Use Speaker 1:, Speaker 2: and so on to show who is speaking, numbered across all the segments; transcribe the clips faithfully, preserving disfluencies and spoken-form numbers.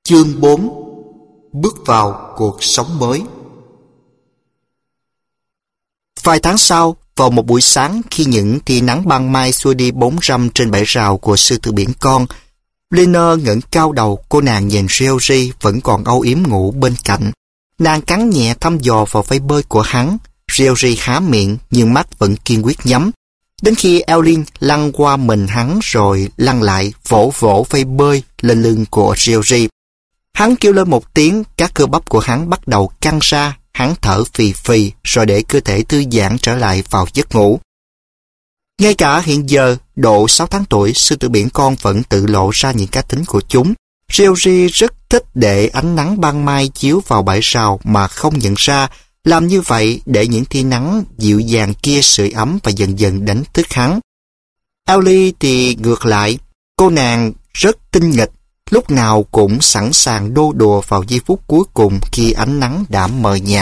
Speaker 1: Chương bốn. Bước vào cuộc sống mới. Vài tháng sau, vào một buổi sáng khi những tia nắng ban mai xua đi bóng râm trên bãi rào của sư tử biển con, Lena ngẩng cao đầu. Cô nàng nhìn Georgie vẫn còn âu yếm ngủ bên cạnh. Nàng cắn nhẹ thăm dò vào vây bơi của hắn. Georgie há miệng nhưng mắt vẫn kiên quyết nhắm. Đến khi Elin lăn qua mình hắn rồi lăn lại vỗ vỗ vây bơi lên lưng của Georgie. Hắn kêu lên một tiếng, các cơ bắp của hắn bắt đầu căng ra, hắn thở phì phì rồi để cơ thể thư giãn trở lại vào giấc ngủ. Ngay cả hiện giờ, độ sáu tháng tuổi, sư tử biển con vẫn tự lộ ra những cá tính của chúng. Georgie rất thích để ánh nắng ban mai chiếu vào bãi rào mà không nhận ra, làm như vậy để những tia nắng dịu dàng kia sưởi ấm và dần dần đánh thức hắn. Ellie thì ngược lại, cô nàng rất tinh nghịch, lúc nào cũng sẵn sàng đô đùa vào giây phút cuối cùng khi ánh nắng đã mờ nhạt.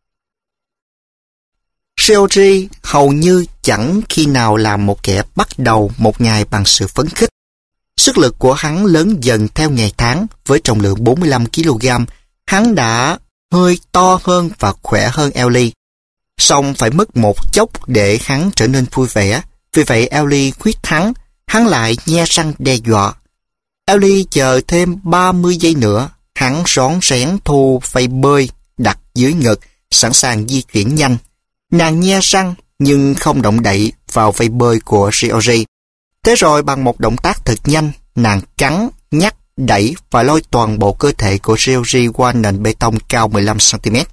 Speaker 1: Georgie hầu như chẳng khi nào làm một kẻ bắt đầu một ngày bằng sự phấn khích. Sức lực của hắn lớn dần theo ngày tháng. Với trọng lượng bốn mươi lăm ki lô gam, hắn đã hơi to hơn và khỏe hơn Ellie. Song phải mất một chốc để hắn trở nên vui vẻ. Vì vậy Ellie khuyết hắn, hắn lại nhe răng đe dọa. Ellie chờ thêm ba mươi giây nữa, hắn rón rén thu vây bơi đặt dưới ngực, sẵn sàng di chuyển nhanh. Nàng nhe răng nhưng không động đậy vào vây bơi của Georgie. Thế rồi bằng một động tác thật nhanh, nàng cắn, nhắc, đẩy và lôi toàn bộ cơ thể của Georgie qua nền bê tông cao mười lăm xăng ti mét.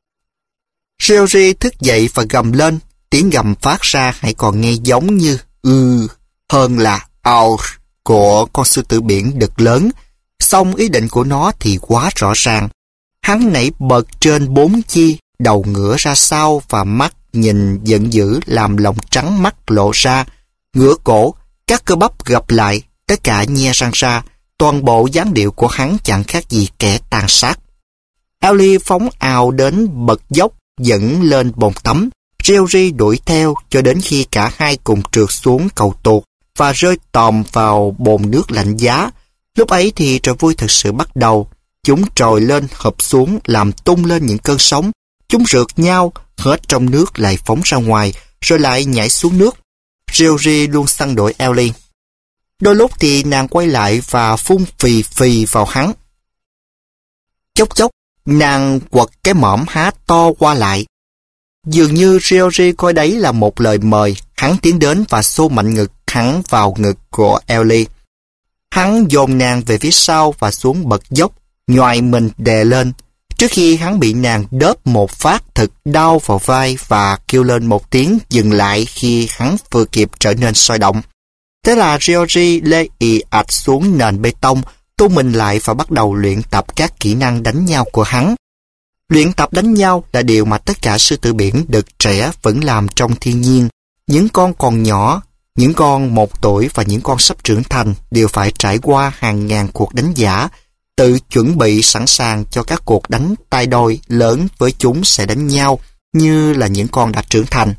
Speaker 1: Georgie thức dậy và gầm lên, tiếng gầm phát ra hãy còn nghe giống như ư hơn là ao của con sư tử biển đực lớn. Song ý định của nó thì quá rõ ràng. Hắn nảy bật trên bốn chi, đầu ngửa ra sau và mắt nhìn giận dữ làm lòng trắng mắt lộ ra. Ngửa cổ, các cơ bắp gập lại, tất cả nhe răng ra. Toàn bộ dáng điệu của hắn chẳng khác gì kẻ tàn sát. Ellie phóng ào đến bậc dốc dẫn lên bồn tắm. Georgie đuổi theo cho đến khi cả hai cùng trượt xuống cầu tuột và rơi tòm vào bồn nước lạnh giá. Lúc ấy thì trò vui thực sự bắt đầu. Chúng trồi lên hợp xuống làm tung lên những cơn sóng. Chúng rượt nhau, hết trong nước lại phóng ra ngoài, rồi lại nhảy xuống nước. Georgie luôn săn đuổi Ellie. Đôi lúc thì nàng quay lại và phun phì phì vào hắn. Chốc chốc, nàng quật cái mõm há to qua lại. Dường như Georgie coi đấy là một lời mời. Hắn tiến đến và xô mạnh ngực hắn vào ngực của Ellie. Hắn dồn nàng về phía sau và xuống bậc dốc, nhoài mình đè lên, trước khi hắn bị nàng đớp một phát thật đau vào vai và kêu lên một tiếng dừng lại khi hắn vừa kịp trở nên sôi động. Thế là Georgie lê ì ạch xuống nền bê tông, tu mình lại và bắt đầu luyện tập các kỹ năng đánh nhau của hắn. Luyện tập đánh nhau là điều mà tất cả sư tử biển đực trẻ vẫn làm trong thiên nhiên. Những con còn nhỏ, những con một tuổi và những con sắp trưởng thành đều phải trải qua hàng ngàn cuộc đánh giả, tự chuẩn bị sẵn sàng cho các cuộc đánh tay đôi lớn với chúng sẽ đánh nhau như là những con đã trưởng thành.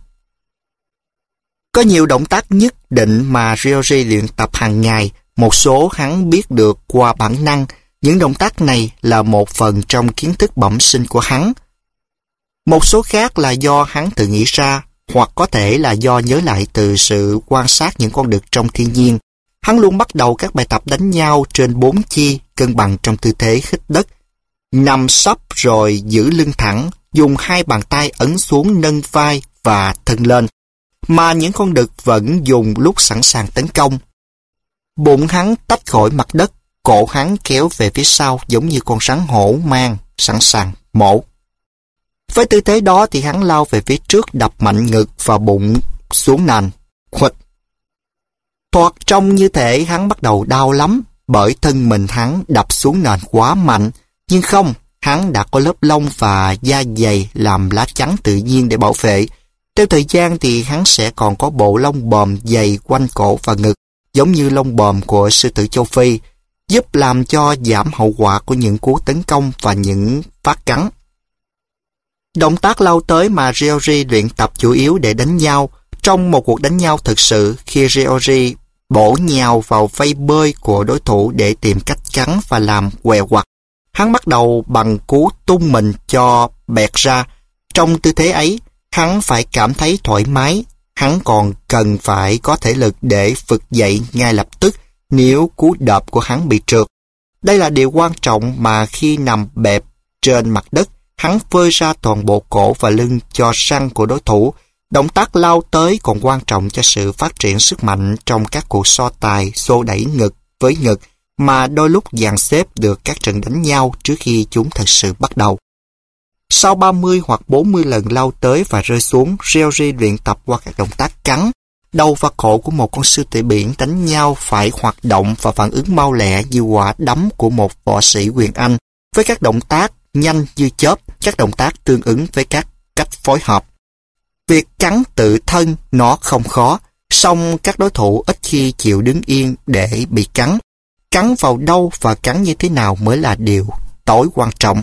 Speaker 1: Có nhiều động tác nhất định mà Georgie luyện tập hàng ngày, một số hắn biết được qua bản năng. Những động tác này là một phần trong kiến thức bẩm sinh của hắn. Một số khác là do hắn tự nghĩ ra, hoặc có thể là do nhớ lại từ sự quan sát những con đực trong thiên nhiên. Hắn luôn bắt đầu các bài tập đánh nhau trên bốn chi, cân bằng trong tư thế hít đất. Nằm sấp rồi giữ lưng thẳng, dùng hai bàn tay ấn xuống nâng vai và thân lên, mà những con đực vẫn dùng lúc sẵn sàng tấn công. Bụng hắn tách khỏi mặt đất, cổ hắn kéo về phía sau giống như con rắn hổ mang, sẵn sàng mổ. Với tư thế đó thì hắn lao về phía trước đập mạnh ngực và bụng xuống nền. Khuỵch. Thoạt trông như thể hắn bắt đầu đau lắm bởi thân mình hắn đập xuống nền quá mạnh, nhưng không, hắn đã có lớp lông và da dày làm lá chắn tự nhiên để bảo vệ. Theo thời gian thì hắn sẽ còn có bộ lông bòm dày quanh cổ và ngực, giống như lông bòm của sư tử châu Phi, giúp làm cho giảm hậu quả của những cú tấn công và những phát cắn. Động tác lao tới mà Georgie luyện tập chủ yếu để đánh nhau. Trong một cuộc đánh nhau thực sự, khi Georgie bổ nhào vào vây bơi của đối thủ để tìm cách cắn và làm què quặt Hắn bắt đầu bằng cú tung mình cho bẹt ra. Trong tư thế ấy, hắn phải cảm thấy thoải mái. Hắn còn cần phải có thể lực để vực dậy ngay lập tức nếu cú đập của hắn bị trượt. Đây là điều quan trọng mà khi nằm bẹp trên mặt đất, hắn phơi ra toàn bộ cổ và lưng cho răng của đối thủ. Động tác lao tới còn quan trọng cho sự phát triển sức mạnh trong các cuộc so tài xô đẩy ngực với ngực mà đôi lúc dàn xếp được các trận đánh nhau trước khi chúng thật sự bắt đầu. Sau ba mươi hoặc bốn mươi lần lao tới và rơi xuống, Georgie luyện tập qua các động tác cắn. Đầu và cổ của một con sư tử biển đánh nhau phải hoạt động và phản ứng mau lẹ như quả đấm của một võ sĩ quyền Anh, với các động tác nhanh như chớp, các động tác tương ứng với các cách phối hợp. Việc cắn tự thân nó không khó, song các đối thủ ít khi chịu đứng yên để bị cắn. Cắn vào đâu và cắn như thế nào mới là điều tối quan trọng.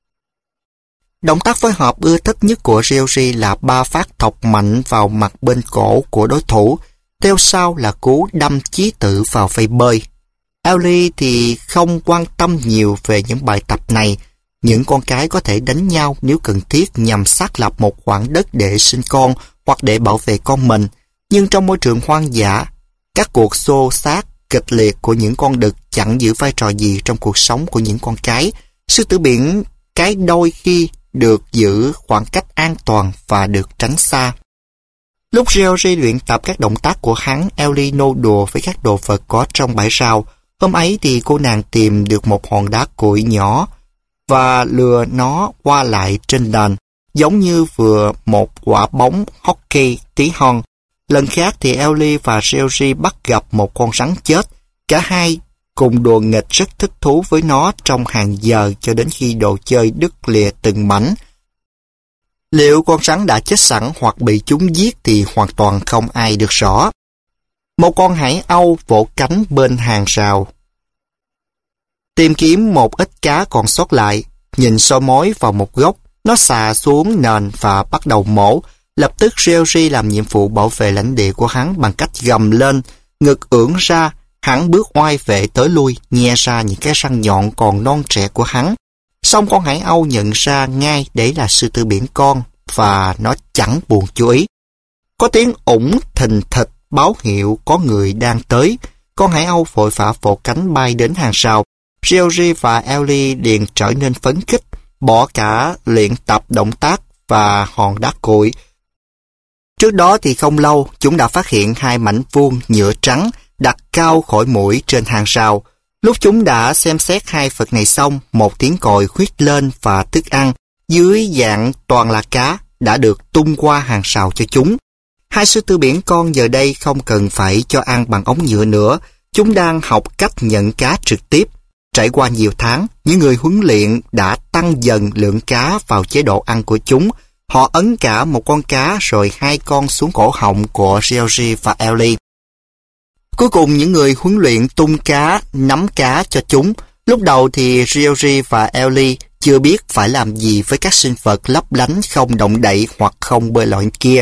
Speaker 1: Động tác phối hợp ưa thích nhất của Georgie là ba phát thọc mạnh vào mặt bên cổ của đối thủ, theo sau là cú đâm chí tử vào vây bơi. Ellie thì không quan tâm nhiều về những bài tập này. Những con cái có thể đánh nhau nếu cần thiết nhằm xác lập một khoảng đất để sinh con hoặc để bảo vệ con mình. Nhưng trong môi trường hoang dã, các cuộc xô xát kịch liệt của những con đực chẳng giữ vai trò gì trong cuộc sống của những con cái. Sư tử biển cái đôi khi được giữ khoảng cách an toàn và được tránh xa. Lúc Georgie luyện tập các động tác của hắn, Ellie nô đùa với các đồ vật có trong bãi rau. Hôm ấy thì cô nàng tìm được một hòn đá cuội nhỏ và lừa nó qua lại trên nền, giống như vừa một quả bóng hockey tí hon. Lần khác thì Ellie và Georgie bắt gặp một con rắn chết. Cả hai cùng đùa nghịch rất thích thú với nó trong hàng giờ cho đến khi đồ chơi đứt lìa từng mảnh. Liệu con rắn đã chết sẵn hoặc bị chúng giết thì hoàn toàn không ai được rõ. Một con hải âu vỗ cánh bên hàng rào, tìm kiếm một ít cá còn sót lại. Nhìn soi mói vào một góc, nó xà xuống nền và bắt đầu mổ. Lập tức Georgie làm nhiệm vụ bảo vệ lãnh địa của hắn bằng cách gầm lên, ngực ưỡn ra. Hắn bước oai vệ tới lui, nhe ra những cái răng nhọn còn non trẻ của hắn. Xong con hải âu nhận ra ngay đấy là sư tử biển con và nó chẳng buồn chú ý. Có tiếng ủng thình thịch báo hiệu có người đang tới. Con hải âu vội vã vỗ cánh bay đến hàng rào. Georgie và Ellie liền trở nên phấn khích, bỏ cả luyện tập động tác và hòn đá cuội. Trước đó thì không lâu, chúng đã phát hiện hai mảnh vuông nhựa trắng đặt cao khỏi mũi trên hàng rào. Lúc chúng đã xem xét hai vật này xong, một tiếng còi huýt lên và thức ăn dưới dạng toàn là cá đã được tung qua hàng rào cho chúng. Hai sư tử biển con giờ đây không cần phải cho ăn bằng ống nhựa nữa. Chúng đang học cách nhận cá trực tiếp. Trải qua nhiều tháng, những người huấn luyện đã tăng dần lượng cá vào chế độ ăn của chúng. Họ ấn cả một con cá rồi hai con xuống cổ họng của Georgie và Ellie. Cuối cùng những người huấn luyện tung cá, nắm cá cho chúng. Lúc đầu thì Georgie và Ellie chưa biết phải làm gì với các sinh vật lấp lánh không động đậy hoặc không bơi lội kia.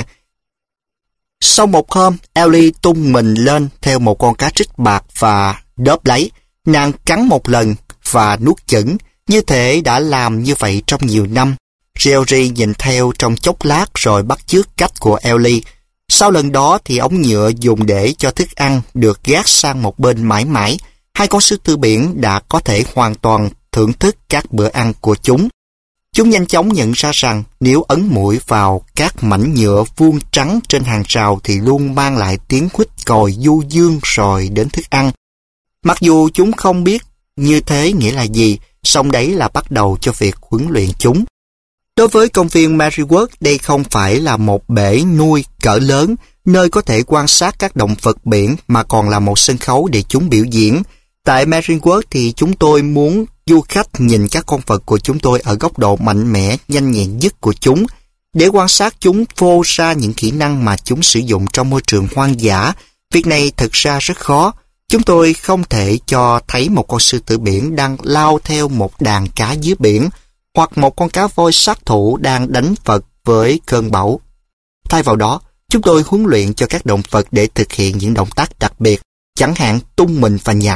Speaker 1: Sau một hôm, Ellie tung mình lên theo một con cá trích bạc và đớp lấy. Nàng cắn một lần và nuốt chửng, như thể đã làm như vậy trong nhiều năm. Georgie nhìn theo trong chốc lát rồi bắt chước cách của Ellie. Sau lần đó thì ống nhựa dùng để cho thức ăn được gác sang một bên mãi mãi. Hai con sư tử biển đã có thể hoàn toàn thưởng thức các bữa ăn của chúng. Chúng nhanh chóng nhận ra rằng nếu ấn mũi vào các mảnh nhựa vuông trắng trên hàng rào thì luôn mang lại tiếng huýt còi du dương rồi đến thức ăn. Mặc dù chúng không biết như thế nghĩa là gì, song đấy là bắt đầu cho việc huấn luyện chúng. Đối với công viên Maryworth, đây không phải là một bể nuôi cỡ lớn, nơi có thể quan sát các động vật biển mà còn là một sân khấu để chúng biểu diễn. Tại Maryworth thì chúng tôi muốn du khách nhìn các con vật của chúng tôi ở góc độ mạnh mẽ, nhanh nhẹn nhất của chúng. Để quan sát chúng phô ra những kỹ năng mà chúng sử dụng trong môi trường hoang dã, việc này thực ra rất khó. Chúng tôi không thể cho thấy một con sư tử biển đang lao theo một đàn cá dưới biển, hoặc một con cá voi sát thủ đang đánh vật với cơn bão. Thay vào đó, chúng tôi huấn luyện cho các động vật để thực hiện những động tác đặc biệt, chẳng hạn tung mình và nhảy.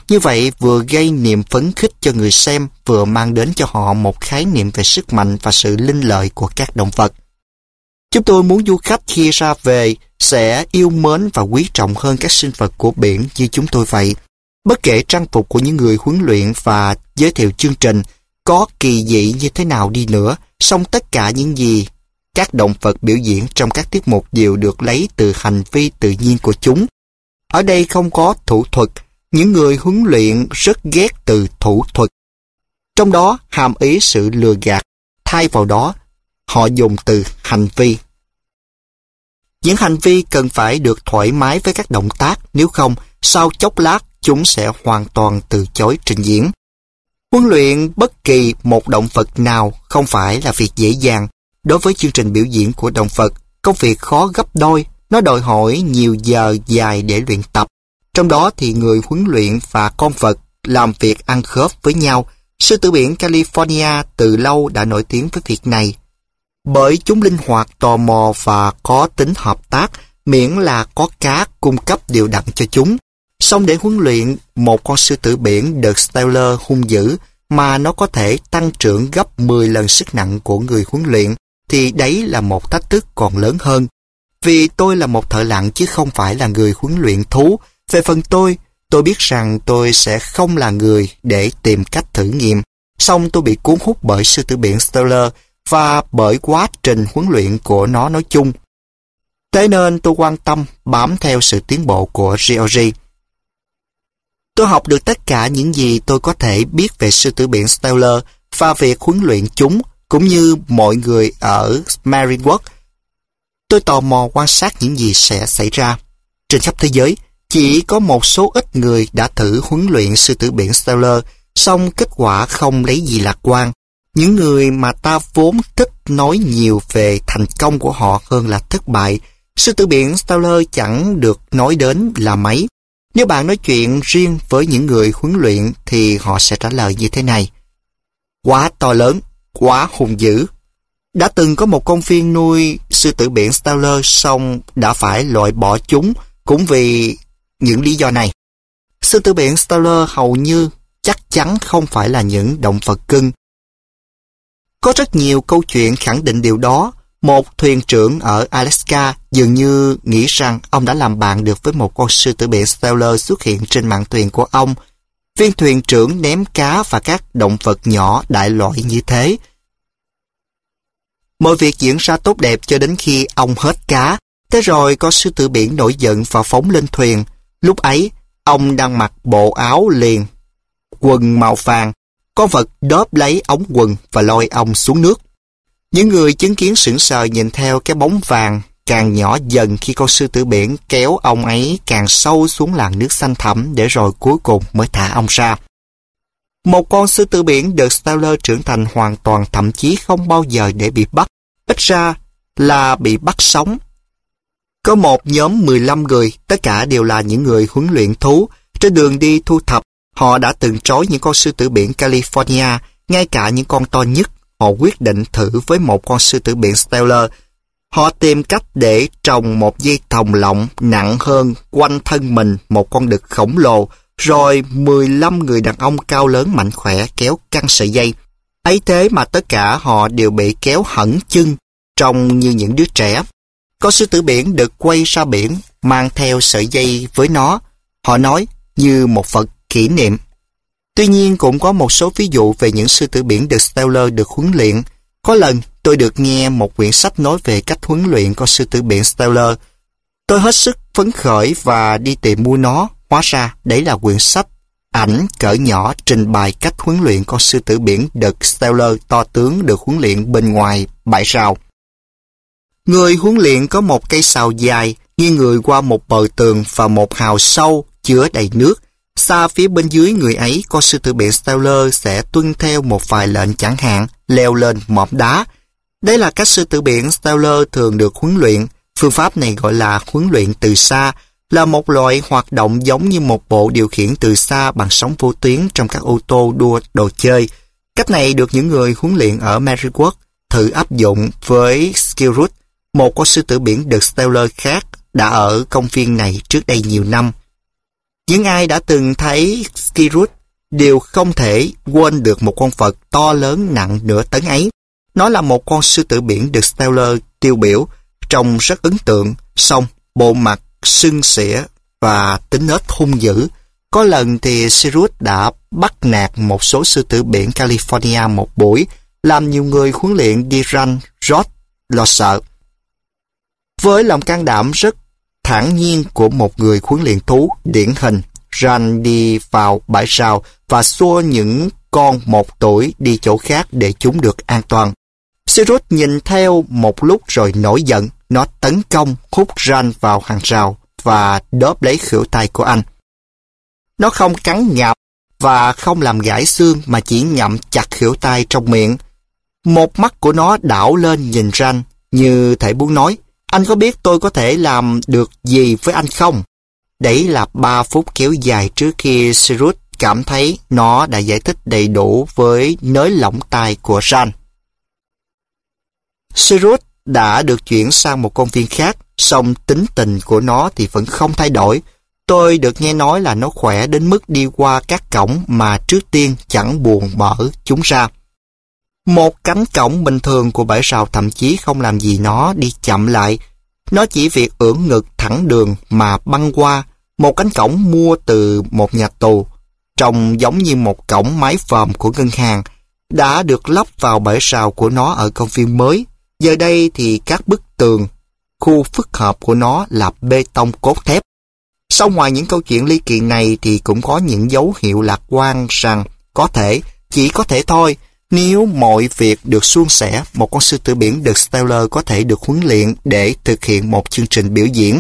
Speaker 1: Như vậy vừa gây niềm phấn khích cho người xem, vừa mang đến cho họ một khái niệm về sức mạnh và sự linh lợi của các động vật. Chúng tôi muốn du khách khi ra về sẽ yêu mến và quý trọng hơn các sinh vật của biển như chúng tôi vậy. Bất kể trang phục của những người huấn luyện và giới thiệu chương trình có kỳ dị như thế nào đi nữa, song tất cả những gì các động vật biểu diễn trong các tiết mục đều được lấy từ hành vi tự nhiên của chúng. Ở đây không có thủ thuật, những người huấn luyện rất ghét từ thủ thuật. Trong đó hàm ý sự lừa gạt, thay vào đó họ dùng từ hành vi. Những hành vi cần phải được thoải mái với các động tác, nếu không, sau chốc lát chúng sẽ hoàn toàn từ chối trình diễn. Huấn luyện bất kỳ một động vật nào không phải là việc dễ dàng. Đối với chương trình biểu diễn của động vật, công việc khó gấp đôi, nó đòi hỏi nhiều giờ dài để luyện tập. Trong đó thì người huấn luyện và con vật làm việc ăn khớp với nhau. Sư tử biển California từ lâu đã nổi tiếng với việc này. Bởi chúng linh hoạt, tò mò và có tính hợp tác, miễn là có cá cung cấp đều đặn cho chúng. Song để huấn luyện một con sư tử biển The Steller hung dữ mà nó có thể tăng trưởng gấp mười lần sức nặng của người huấn luyện, thì đấy là một thách thức còn lớn hơn. Vì tôi là một thợ lặn chứ không phải là người huấn luyện thú. Về phần tôi, tôi biết rằng tôi sẽ không là người để tìm cách thử nghiệm. Song tôi bị cuốn hút bởi sư tử biển Steller và bởi quá trình huấn luyện của nó nói chung. Thế nên tôi quan tâm bám theo sự tiến bộ của Georgie. Tôi học được tất cả những gì tôi có thể biết về sư tử biển Steller và việc huấn luyện chúng, cũng như mọi người ở Marineworld. Tôi tò mò quan sát những gì sẽ xảy ra. Trên khắp thế giới, chỉ có một số ít người đã thử huấn luyện sư tử biển Steller, song kết quả không lấy gì lạc quan. Những người mà ta vốn thích nói nhiều về thành công của họ hơn là thất bại, sư tử biển Steller chẳng được nói đến là mấy. Nếu bạn nói chuyện riêng với những người huấn luyện thì họ sẽ trả lời như thế này: quá to lớn, quá hung dữ. Đã từng có một công viên nuôi sư tử biển Steller, song đã phải loại bỏ chúng cũng vì những lý do này. Sư tử biển Steller hầu như chắc chắn không phải là những động vật cưng. Có rất nhiều câu chuyện khẳng định điều đó. Một thuyền trưởng ở Alaska dường như nghĩ rằng ông đã làm bạn được với một con sư tử biển Steller xuất hiện trên mạn thuyền của ông. Viên thuyền trưởng ném cá và các động vật nhỏ đại loại như thế. Mọi việc diễn ra tốt đẹp cho đến khi ông hết cá. Thế rồi con sư tử biển nổi giận và phóng lên thuyền. Lúc ấy, ông đang mặc bộ áo liền, quần màu vàng. Con vật đớp lấy ống quần và lôi ông xuống nước. Những người chứng kiến sững sờ nhìn theo cái bóng vàng càng nhỏ dần khi con sư tử biển kéo ông ấy càng sâu xuống làn nước xanh thẳm để rồi cuối cùng mới thả ông ra. Một con sư tử biển The Steller trưởng thành hoàn toàn, thậm chí không bao giờ để bị bắt, ít ra là bị bắt sống. Có một nhóm mười lăm người, tất cả đều là những người huấn luyện thú. Trên đường đi thu thập, họ đã từng trói những con sư tử biển California, ngay cả những con to nhất. Họ quyết định thử với một con sư tử biển Steller. Họ tìm cách để trồng một dây thòng lọng nặng hơn quanh thân mình một con đực khổng lồ, rồi mười lăm người đàn ông cao lớn mạnh khỏe kéo căng sợi dây. Ấy thế mà tất cả họ đều bị kéo hẳn chân, trông như những đứa trẻ. Con sư tử biển được quay ra biển, mang theo sợi dây với nó. Họ nói như một vật kỷ niệm. Tuy nhiên cũng có một số ví dụ về những sư tử biển The Steller được huấn luyện. Có lần tôi được nghe một quyển sách nói về cách huấn luyện con sư tử biển Steller. Tôi hết sức phấn khởi và đi tìm mua nó. Hóa ra đấy là quyển sách ảnh cỡ nhỏ trình bày cách huấn luyện con sư tử biển The Steller to tướng được huấn luyện bên ngoài bãi rào. Người huấn luyện có một cây sào dài nghiêng người qua một bờ tường và một hào sâu chứa đầy nước. Xa phía bên dưới người ấy, con sư tử biển Steller sẽ tuân theo một vài lệnh, chẳng hạn leo lên mỏm đá. Đây là cách sư tử biển Steller thường được huấn luyện. Phương pháp này gọi là huấn luyện từ xa, là một loại hoạt động giống như một bộ điều khiển từ xa bằng sóng vô tuyến trong các ô tô đua đồ chơi. Cách này được những người huấn luyện ở Marineworld thử áp dụng với Skirut, một con sư tử biển The Steller khác đã ở công viên này trước đây nhiều năm. Những ai đã từng thấy Skirut đều không thể quên được một con vật to lớn nặng nửa tấn ấy. Nó là một con sư tử biển được Steller tiêu biểu, trông rất ấn tượng, song bộ mặt sưng xỉa và tính nết hung dữ. Có lần thì Skirut đã bắt nạt một số sư tử biển California một buổi, làm nhiều người huấn luyện đi ranh rót lo sợ. Với lòng can đảm rất thản nhiên của một người huấn luyện thú điển hình, Ran đi vào bãi rào và xua những con một tuổi đi chỗ khác để chúng được an toàn. Skirut nhìn theo một lúc rồi nổi giận. Nó tấn công hút Ran vào hàng rào và đớp lấy khuỷu tay của anh. Nó không cắn ngạp và không làm gãy xương mà chỉ ngậm chặt khuỷu tay trong miệng. Một mắt của nó đảo lên nhìn Ran như thể muốn nói: anh có biết tôi có thể làm được gì với anh không? Đấy là ba phút kéo dài trước khi Skirut cảm thấy nó đã giải thích đầy đủ với nới lỏng tay của Ran. Skirut đã được chuyển sang một công viên khác, song tính tình của nó thì vẫn không thay đổi. Tôi được nghe nói là nó khỏe đến mức đi qua các cổng mà trước tiên chẳng buồn mở chúng ra. Một cánh cổng bình thường của bãi rào thậm chí không làm gì nó đi chậm lại. Nó chỉ việc ưỡn ngực thẳng đường mà băng qua. Một cánh cổng mua từ một nhà tù, trông giống như một cổng mái vòm của ngân hàng, đã được lắp vào bãi rào của nó ở công viên mới. Giờ đây thì các bức tường, khu phức hợp của nó là bê tông cốt thép. Sau ngoài những câu chuyện ly kỳ này thì cũng có những dấu hiệu lạc quan rằng có thể, chỉ có thể thôi, nếu mọi việc được suôn sẻ, một con sư tử biển được Steller có thể được huấn luyện để thực hiện một chương trình biểu diễn.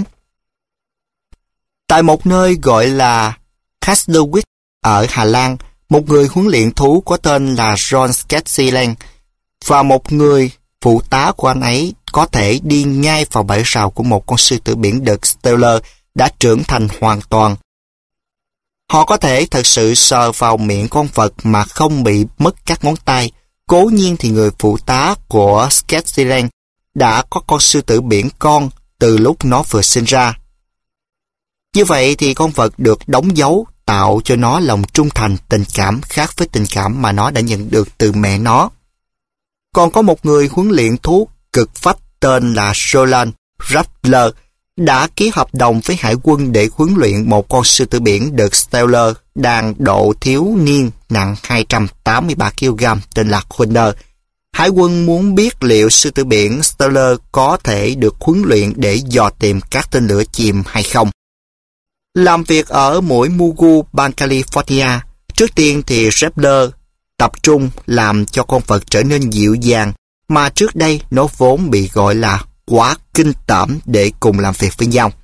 Speaker 1: Tại một nơi gọi là Kastelwijk ở Hà Lan, một người huấn luyện thú có tên là John Sketziland và một người phụ tá của anh ấy có thể đi ngay vào bãi rào của một con sư tử biển đực Steller đã trưởng thành hoàn toàn. Họ có thể thật sự sờ vào miệng con vật mà không bị mất các ngón tay. Cố nhiên thì người phụ tá của Sketziland đã có con sư tử biển con từ lúc nó vừa sinh ra. Như vậy thì con vật được đóng dấu tạo cho nó lòng trung thành, tình cảm khác với tình cảm mà nó đã nhận được từ mẹ nó. Còn có một người huấn luyện thú cực phách tên là Roland Rattler đã ký hợp đồng với hải quân để huấn luyện một con sư tử biển đực Steller đang độ thiếu niên nặng hai trăm tám mươi ba ki lô gam tên là Hunter. Hải quân muốn biết liệu sư tử biển Steller có thể được huấn luyện để dò tìm các tên lửa chìm hay không. Làm việc ở mũi Mugu, bang California, trước tiên thì Rattler tập trung làm cho con vật trở nên dịu dàng, mà trước đây nó vốn bị gọi là quá kinh tởm để cùng làm việc với nhau.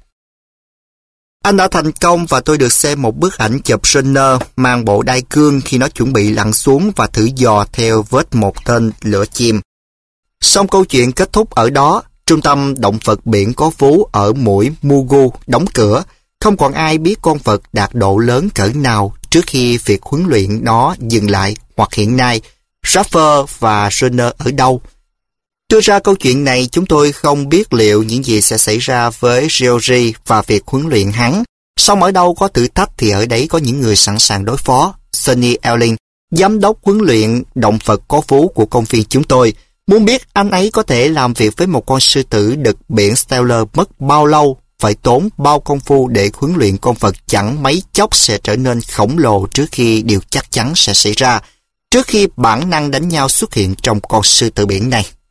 Speaker 1: Anh đã thành công và tôi được xem một bức ảnh chụp Runner mang bộ đai cương khi nó chuẩn bị lặn xuống và thử dò theo vết một tên lửa chìm. Xong câu chuyện kết thúc ở đó. Trung tâm động vật biển có vú ở mũi Mugu đóng cửa. Không còn ai biết con vật đạt độ lớn cỡ nào trước khi việc huấn luyện nó dừng lại, hoặc hiện nay Raffer và Runner ở đâu. Đưa ra câu chuyện này, chúng tôi không biết liệu những gì sẽ xảy ra với Georgie và việc huấn luyện hắn. Song ở đâu có thử thách thì ở đấy có những người sẵn sàng đối phó. Sonny Elling, giám đốc huấn luyện động vật có vú của công viên chúng tôi, muốn biết anh ấy có thể làm việc với một con sư tử đực biển Steller mất bao lâu, phải tốn bao công phu để huấn luyện con vật chẳng mấy chốc sẽ trở nên khổng lồ trước khi điều chắc chắn sẽ xảy ra, trước khi bản năng đánh nhau xuất hiện trong con sư tử biển này.